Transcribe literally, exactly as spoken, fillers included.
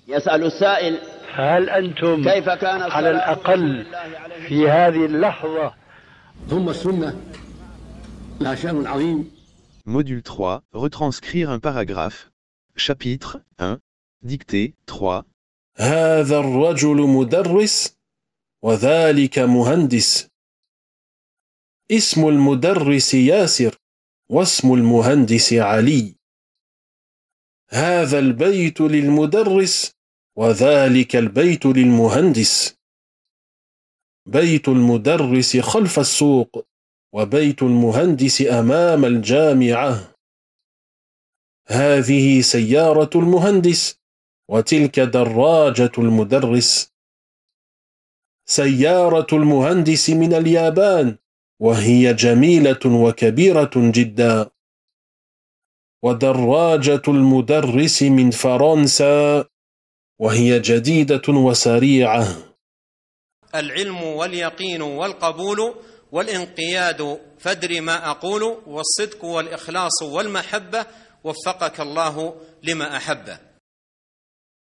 يسأل السائل: هل أنتم كيف كان على الأقل في هذه اللحظة؟ ثم السنة لها شأن عظيم. Module trois, retranscrire un paragraphe. Chapitre un. Dictée trois. هذا الرجل مدرس وذلك مهندس. اسم المدرس ياسر واسم المهندس علي. هذا البيت للمدرس وذلك البيت للمهندس. بيت المدرس خلف السوق وبيت المهندس أمام الجامعة. هذه سيارة المهندس وتلك دراجة المدرس. سيارة المهندس من اليابان وهي جميلة وكبيرة جدا، ودراجة المدرس من فرنسا وهي جديدة وسريعة. العلم واليقين والقبول والانقياد فادر ما أقول، والصدق والإخلاص والمحبة، وفقك الله لما أحبه.